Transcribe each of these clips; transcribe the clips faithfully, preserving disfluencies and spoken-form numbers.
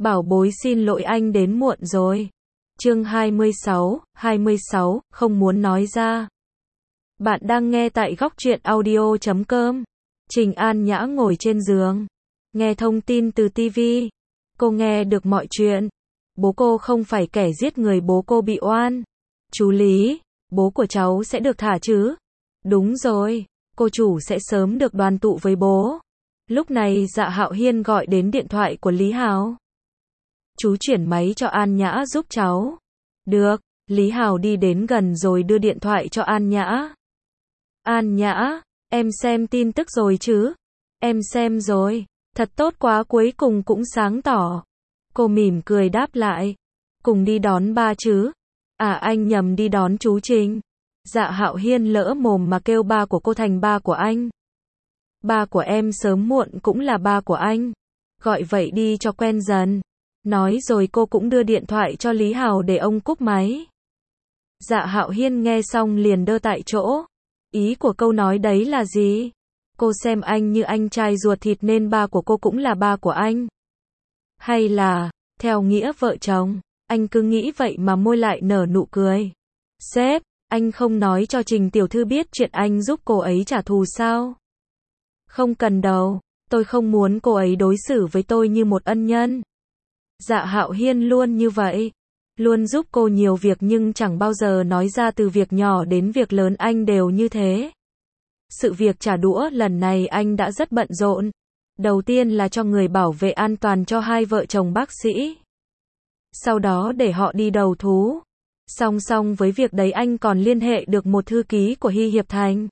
Bảo bối xin lỗi anh đến muộn rồi. Chương hai mươi sáu, hai mươi sáu, không muốn nói ra. Bạn đang nghe tại góc truyện audio chấm com. Trình An Nhã ngồi trên giường, nghe thông tin từ ti vi. Cô nghe được mọi chuyện. Bố cô không phải kẻ giết người, bố cô bị oan. Chú Lý, bố của cháu sẽ được thả chứ? Đúng rồi, cô chủ sẽ sớm được đoàn tụ với bố. Lúc này Dạ Hạo Hiên gọi đến điện thoại của Lý Hào. Chú chuyển máy cho An Nhã giúp cháu. Được, Lý Hào đi đến gần rồi đưa điện thoại cho An Nhã. An Nhã, em xem tin tức rồi chứ? Em xem rồi, thật tốt quá, cuối cùng cũng sáng tỏ. Cô mỉm cười đáp lại. Cùng đi đón ba chứ? À, anh nhầm, đi đón chú Trình. Dạ Hạo Hiên lỡ mồm mà kêu ba của cô thành ba của anh. Ba của em sớm muộn cũng là ba của anh. Gọi vậy đi cho quen dần. Nói rồi cô cũng đưa điện thoại cho Lý Hào để ông cúp máy. Dạ Hạo Hiên nghe xong liền đơ tại chỗ. Ý của câu nói đấy là gì? Cô xem anh như anh trai ruột thịt nên ba của cô cũng là ba của anh. Hay là, theo nghĩa vợ chồng, anh cứ nghĩ vậy mà môi lại nở nụ cười. Sếp, anh không nói cho Trình tiểu thư biết chuyện anh giúp cô ấy trả thù sao? Không cần đâu, tôi không muốn cô ấy đối xử với tôi như một ân nhân. Dạ Hạo Hiên luôn như vậy, luôn giúp cô nhiều việc nhưng chẳng bao giờ nói ra từ việc nhỏ đến việc lớn, anh đều như thế. Sự việc trả đũa lần này anh đã rất bận rộn. Đầu tiên là cho người bảo vệ an toàn cho hai vợ chồng bác sĩ. Sau đó để họ đi đầu thú. Song song với việc đấy anh còn liên hệ được một thư ký của Hy Hiệp Thành.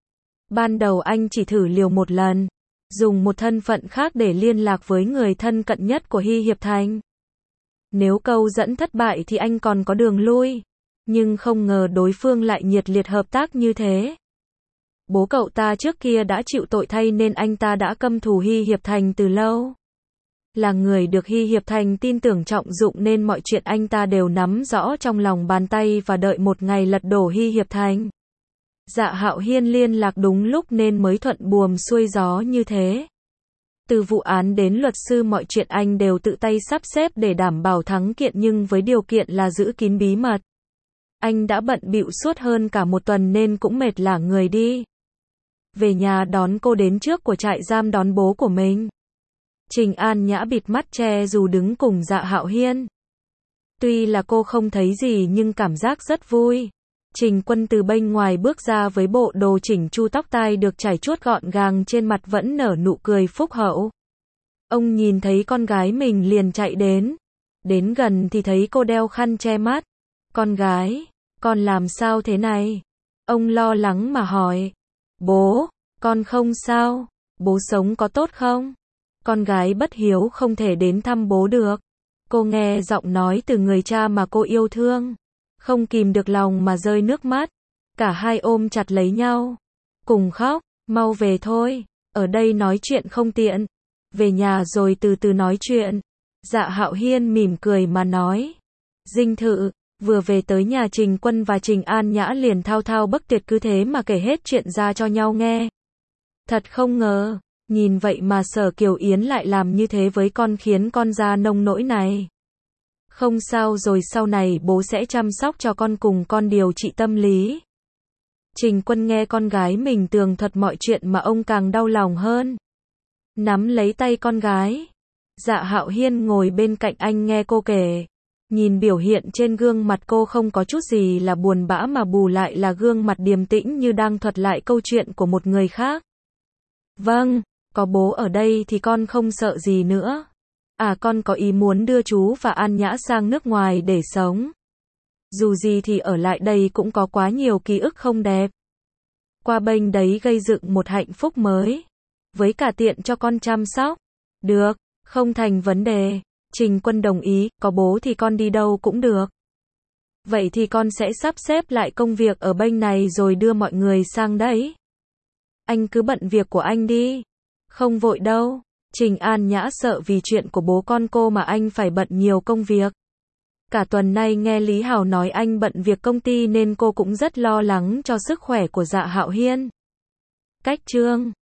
Ban đầu anh chỉ thử liều một lần, dùng một thân phận khác để liên lạc với người thân cận nhất của Hy Hiệp Thành. Nếu câu dẫn thất bại thì anh còn có đường lui. Nhưng không ngờ đối phương lại nhiệt liệt hợp tác như thế. Bố cậu ta trước kia đã chịu tội thay nên anh ta đã căm thù Hy Hiệp Thành từ lâu. Là người được Hy Hiệp Thành tin tưởng trọng dụng nên mọi chuyện anh ta đều nắm rõ trong lòng bàn tay và đợi một ngày lật đổ Hy Hiệp Thành. Dạ Hạo Hiên liên lạc đúng lúc nên mới thuận buồm xuôi gió như thế. Từ vụ án đến luật sư mọi chuyện anh đều tự tay sắp xếp để đảm bảo thắng kiện nhưng với điều kiện là giữ kín bí mật. Anh đã bận bịu suốt hơn cả một tuần nên cũng mệt lả người đi. Về nhà đón cô đến trước của trại giam đón bố của mình. Trình An Nhã bịt mắt che dù đứng cùng Dạ Hạo Hiên. Tuy là cô không thấy gì nhưng cảm giác rất vui. Trình Quân từ bên ngoài bước ra với bộ đồ chỉnh chu, tóc tai được chải chuốt gọn gàng, trên mặt vẫn nở nụ cười phúc hậu. Ông nhìn thấy con gái mình liền chạy đến. Đến gần thì thấy cô đeo khăn che mắt. Con gái, con làm sao thế này? Ông lo lắng mà hỏi. Bố, con không sao. Bố sống có tốt không? Con gái bất hiếu không thể đến thăm bố được. Cô nghe giọng nói từ người cha mà cô yêu thương, không kìm được lòng mà rơi nước mắt. Cả hai ôm chặt lấy nhau, cùng khóc. Mau về thôi, ở đây nói chuyện không tiện. Về nhà rồi từ từ nói chuyện. Dạ Hạo Hiên mỉm cười mà nói. Dinh thự, vừa về tới nhà Trình Quân và Trình An Nhã liền thao thao bất tuyệt cứ thế mà kể hết chuyện ra cho nhau nghe. Thật không ngờ, nhìn vậy mà Sở Kiều Yến lại làm như thế với con, khiến con ra nông nỗi này. Không sao rồi, sau này bố sẽ chăm sóc cho con, cùng con điều trị tâm lý. Trình Quân nghe con gái mình tường thuật mọi chuyện mà ông càng đau lòng hơn. Nắm lấy tay con gái. Dạ Hạo Hiên ngồi bên cạnh anh nghe cô kể. Nhìn biểu hiện trên gương mặt cô không có chút gì là buồn bã mà bù lại là gương mặt điềm tĩnh như đang thuật lại câu chuyện của một người khác. Vâng, có bố ở đây thì con không sợ gì nữa. À, con có ý muốn đưa chú và An Nhã sang nước ngoài để sống. Dù gì thì ở lại đây cũng có quá nhiều ký ức không đẹp. Qua bênh đấy gây dựng một hạnh phúc mới. Với cả tiện cho con chăm sóc. Được, không thành vấn đề. Trình Quân đồng ý, có bố thì con đi đâu cũng được. Vậy thì con sẽ sắp xếp lại công việc ở bênh này rồi đưa mọi người sang đấy. Anh cứ bận việc của anh đi. Không vội đâu. Trình An Nhã sợ vì chuyện của bố con cô mà anh phải bận nhiều công việc. Cả tuần nay nghe Lý Hào nói anh bận việc công ty nên cô cũng rất lo lắng cho sức khỏe của Dạ Hạo Hiên. Cách chương